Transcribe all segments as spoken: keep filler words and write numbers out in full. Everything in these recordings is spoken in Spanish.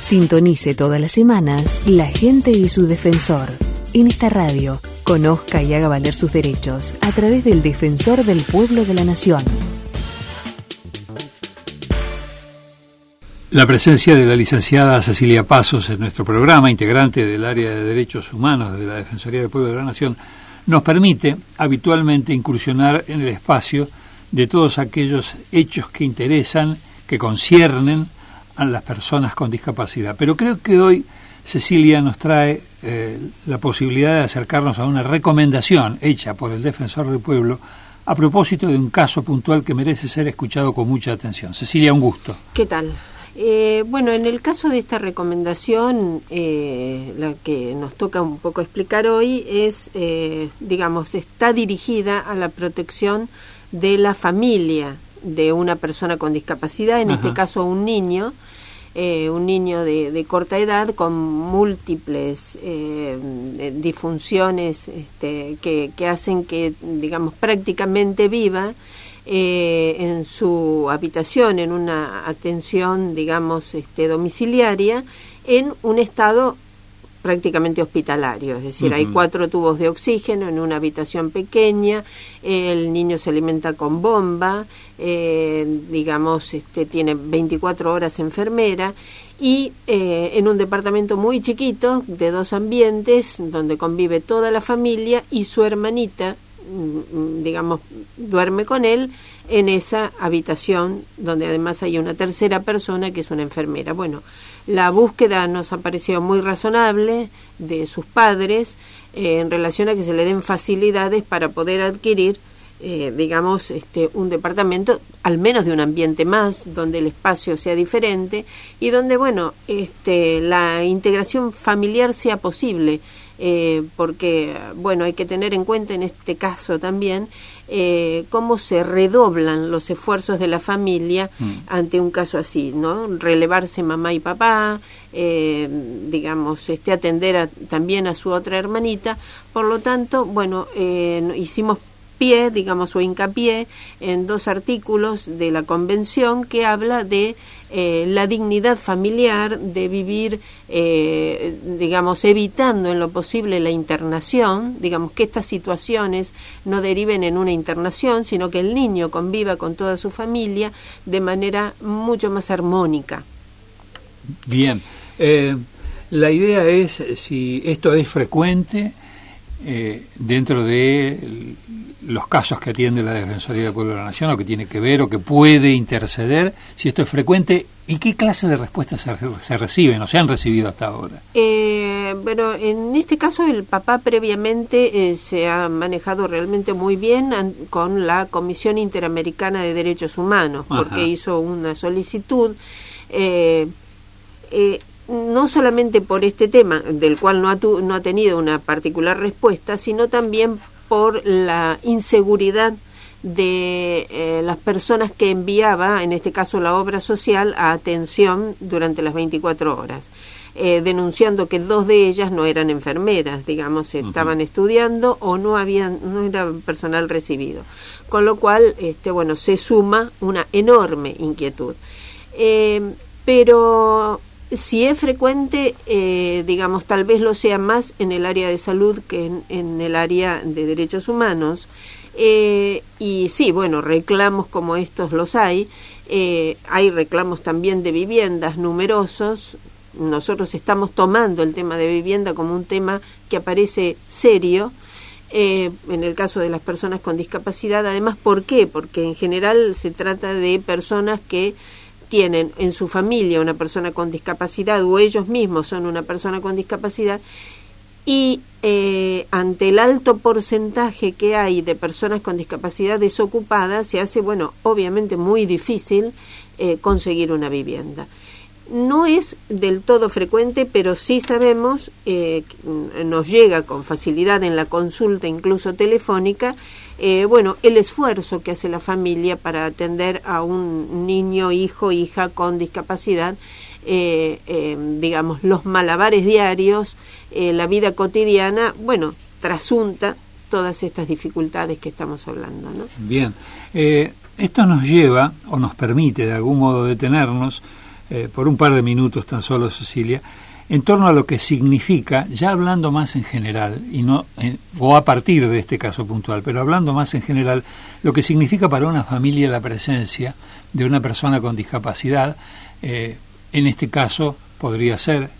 Sintonice todas las semanas La Gente y su Defensor. En esta radio, conozca y haga valer sus derechos a través del Defensor del Pueblo de la Nación. La presencia de la licenciada Cecilia Pazos en nuestro programa, integrante del área de Derechos Humanos de la Defensoría del Pueblo de la Nación, nos permite habitualmente incursionar en el espacio de todos aquellos hechos que interesan, que conciernen a las personas con discapacidad. Pero creo que hoy Cecilia nos trae eh, la posibilidad de acercarnos a una recomendación hecha por el Defensor del Pueblo a propósito de un caso puntual que merece ser escuchado con mucha atención. Cecilia, un gusto. ¿Qué tal? Eh, bueno, en el caso de esta recomendación, eh, la que nos toca un poco explicar hoy es, eh, digamos, está dirigida a la protección de la familia de una persona con discapacidad, en Ajá. este caso un niño, eh, un niño de, de corta edad con múltiples eh, disfunciones este, que, que hacen que, digamos, prácticamente viva Eh, en su habitación, en una atención, digamos, este, domiciliaria, en un estado prácticamente hospitalario, es decir, uh-huh. hay cuatro tubos de oxígeno en una habitación pequeña, el niño se alimenta con bomba, eh, digamos, este, tiene veinticuatro horas enfermera, y eh, en un departamento muy chiquito, de dos ambientes, donde convive toda la familia, y su hermanita, digamos, duerme con él en esa habitación donde además hay una tercera persona que es una enfermera. Bueno, la búsqueda nos ha parecido muy razonable de sus padres eh, en relación a que se le den facilidades para poder adquirir eh, digamos, este, un departamento, al menos de un ambiente más, donde el espacio sea diferente y donde, bueno, este, la integración familiar sea posible. Eh, porque, bueno, hay que tener en cuenta en este caso también eh, cómo se redoblan los esfuerzos de la familia mm. ante un caso así, ¿no? Relevarse mamá y papá, eh, digamos, este, atender a, también a su otra hermanita. Por lo tanto, bueno, eh, hicimos pie, digamos, o hincapié en dos artículos de la Convención que habla de eh, la dignidad familiar, de vivir, eh, digamos, evitando en lo posible la internación, digamos, que estas situaciones no deriven en una internación, sino que el niño conviva con toda su familia de manera mucho más armónica. Bien, eh, la idea es si esto es frecuente eh, dentro de los casos que atiende la Defensoría del Pueblo de la Nación, o que tiene que ver o que puede interceder, si esto es frecuente, ¿y qué clase de respuestas se, se reciben o se han recibido hasta ahora? Eh, bueno, en este caso el papá previamente eh, se ha manejado realmente muy bien an, con la Comisión Interamericana de Derechos Humanos, Ajá. porque hizo una solicitud, eh, eh, no solamente por este tema, del cual no ha, tu, no ha tenido una particular respuesta, sino también por la inseguridad de eh, las personas que enviaba, en este caso la obra social, a atención durante las veinticuatro horas, eh, denunciando que dos de ellas no eran enfermeras, digamos, estaban uh-huh. estudiando o no habían, no era personal recibido, con lo cual, este, bueno, se suma una enorme inquietud. Eh, pero si es frecuente, eh, digamos, tal vez lo sea más en el área de salud que en, en el área de derechos humanos. Eh, y sí, bueno, reclamos como estos los hay. Eh, hay reclamos también de viviendas numerosos. Nosotros estamos tomando el tema de vivienda como un tema que aparece serio. Eh, en el caso de las personas con discapacidad, además, ¿por qué? Porque en general se trata de personas que tienen en su familia una persona con discapacidad o ellos mismos son una persona con discapacidad y eh, ante el alto porcentaje que hay de personas con discapacidad desocupadas se hace, bueno, obviamente muy difícil eh, conseguir una vivienda. No es del todo frecuente, pero sí sabemos, eh, nos llega con facilidad en la consulta incluso telefónica, eh, bueno, el esfuerzo que hace la familia para atender a un niño, hijo, hija con discapacidad, eh, eh, digamos, los malabares diarios, eh, la vida cotidiana, bueno, trasunta todas estas dificultades que estamos hablando, ¿no? Bien, eh, esto nos lleva, o nos permite de algún modo detenernos, eh, por un par de minutos tan solo, Cecilia, en torno a lo que significa, ya hablando más en general, y no en, o a partir de este caso puntual, pero hablando más en general, lo que significa para una familia la presencia de una persona con discapacidad. Eh, en este caso podría ser eh,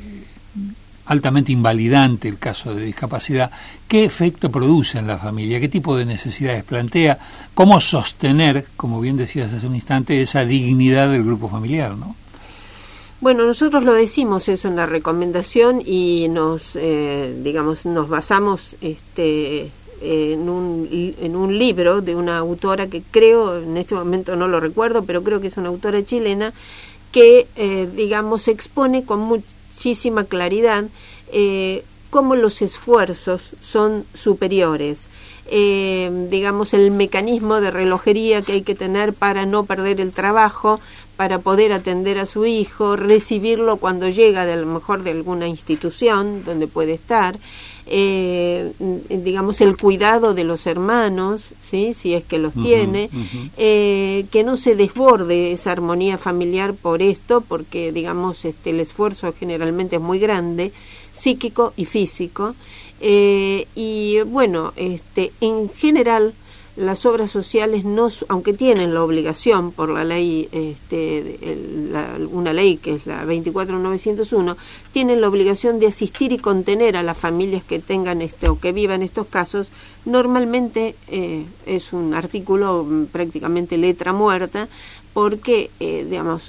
altamente invalidante el caso de discapacidad. ¿Qué efecto produce en la familia? ¿Qué tipo de necesidades plantea? ¿Cómo sostener, como bien decías hace un instante, esa dignidad del grupo familiar, ¿no? Bueno, nosotros lo decimos eso en la recomendación y nos, eh, digamos, nos basamos este, en, un, en un libro de una autora que creo, en este momento no lo recuerdo, pero creo que es una autora chilena que, eh, digamos, expone con muchísima claridad eh, cómo los esfuerzos son superiores. Eh, digamos, el mecanismo de relojería que hay que tener para no perder el trabajo, para poder atender a su hijo, recibirlo cuando llega de a lo mejor de alguna institución donde puede estar, eh, digamos, el cuidado de los hermanos, ¿sí? Si es que los uh-huh, tiene, uh-huh. eh, que no se desborde esa armonía familiar por esto, porque, digamos, este, el esfuerzo generalmente es muy grande, psíquico y físico. Eh, y bueno, este, en general las obras sociales, no, aunque tienen la obligación por la ley, este, el, la, una ley que es la veinticuatro mil novecientos uno, tienen la obligación de asistir y contener a las familias que tengan este o que vivan estos casos. Normalmente eh, es un artículo prácticamente letra muerta, porque, eh, digamos,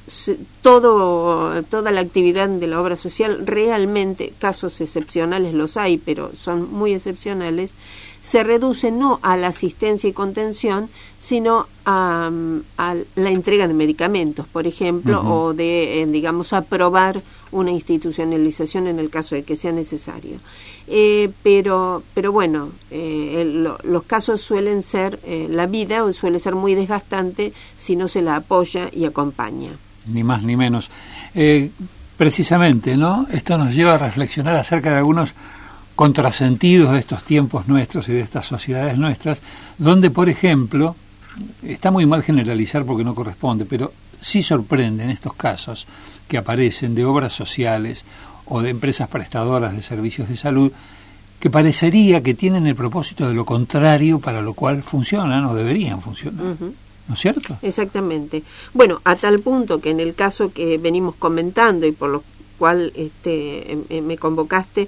todo, toda la actividad de la obra social, realmente, casos excepcionales los hay, pero son muy excepcionales, se reduce no a la asistencia y contención, sino a, a la entrega de medicamentos, por ejemplo, uh-huh. o de, eh, digamos, aprobar una institucionalización en el caso de que sea necesario. Eh, pero, pero bueno, eh, el, lo, los casos suelen ser, eh, la vida suele ser muy desgastante si no se la apoya y acompaña. Ni más ni menos. Eh, precisamente, ¿no? Esto nos lleva a reflexionar acerca de algunos contrasentidos de estos tiempos nuestros y de estas sociedades nuestras, donde, por ejemplo, está muy mal generalizar porque no corresponde, pero sí sorprende en estos casos que aparecen de obras sociales o de empresas prestadoras de servicios de salud que parecería que tienen el propósito de lo contrario para lo cual funcionan o deberían funcionar. Uh-huh. ¿No es cierto? Exactamente. Bueno, a tal punto que en el caso que venimos comentando y por lo cual este, me convocaste,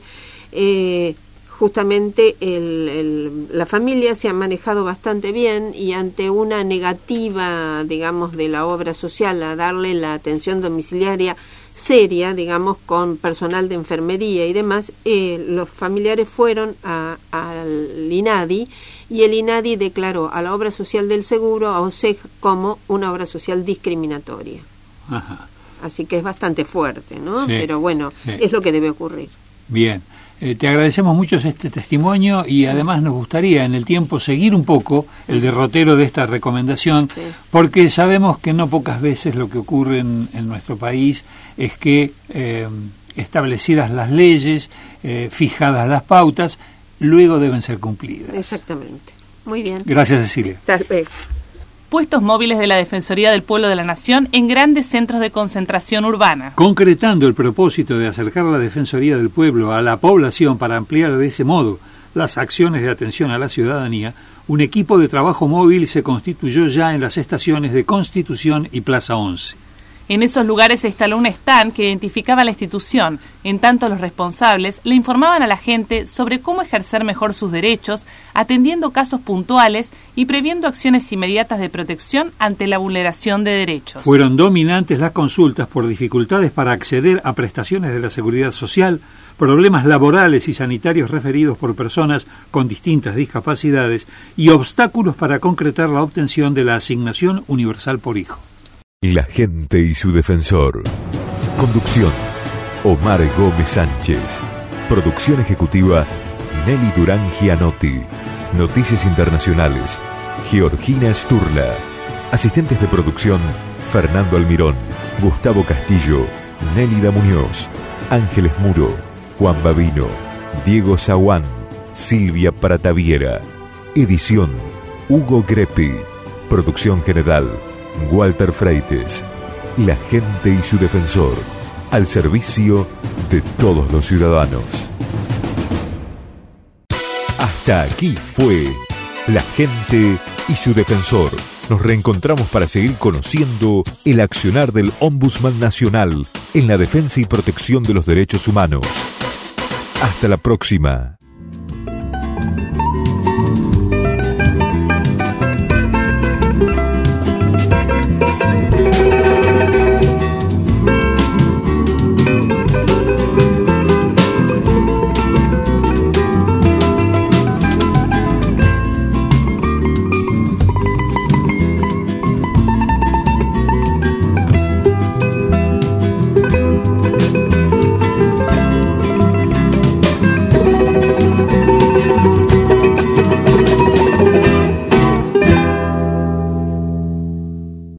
eh, justamente el, el, la familia se ha manejado bastante bien y ante una negativa, digamos, de la obra social a darle la atención domiciliaria seria, digamos, con personal de enfermería y demás, eh, los familiares fueron a, al INADI y el INADI declaró a la obra social del seguro, a O S E G, como una obra social discriminatoria. Ajá. Así que es bastante fuerte, ¿no? Sí, pero bueno, sí. Es lo que debe ocurrir. Bien. Eh, te agradecemos mucho este testimonio y además nos gustaría en el tiempo seguir un poco el derrotero de esta recomendación, sí. porque sabemos que no pocas veces lo que ocurre en, en nuestro país es que eh, establecidas las leyes, eh, fijadas las pautas, luego deben ser cumplidas. Exactamente. Muy bien. Gracias, Cecilia. Perfecto. Puestos móviles de la Defensoría del Pueblo de la Nación en grandes centros de concentración urbana. Concretando el propósito de acercar la Defensoría del Pueblo a la población para ampliar de ese modo las acciones de atención a la ciudadanía, un equipo de trabajo móvil se constituyó ya en las estaciones de Constitución y Plaza once. En esos lugares se instaló un stand que identificaba la institución. En tanto, los responsables le informaban a la gente sobre cómo ejercer mejor sus derechos, atendiendo casos puntuales y previendo acciones inmediatas de protección ante la vulneración de derechos. Fueron dominantes las consultas por dificultades para acceder a prestaciones de la seguridad social, problemas laborales y sanitarios referidos por personas con distintas discapacidades y obstáculos para concretar la obtención de la asignación universal por hijo. La gente y su defensor. Conducción: Omar Gómez Sánchez. Producción ejecutiva: Nelly Durán Gianotti. Noticias internacionales: Georgina Sturla. Asistentes de producción: Fernando Almirón, Gustavo Castillo, Nélida Muñoz, Ángeles Muro, Juan Babino, Diego Zaguán, Silvia Prataviera. Edición: Hugo Greppi. Producción general: Walter Freites. La gente y su defensor, al servicio de todos los ciudadanos. Hasta aquí fue La gente y su defensor. Nos reencontramos para seguir conociendo el accionar del Ombudsman Nacional en la defensa y protección de los derechos humanos. Hasta la próxima.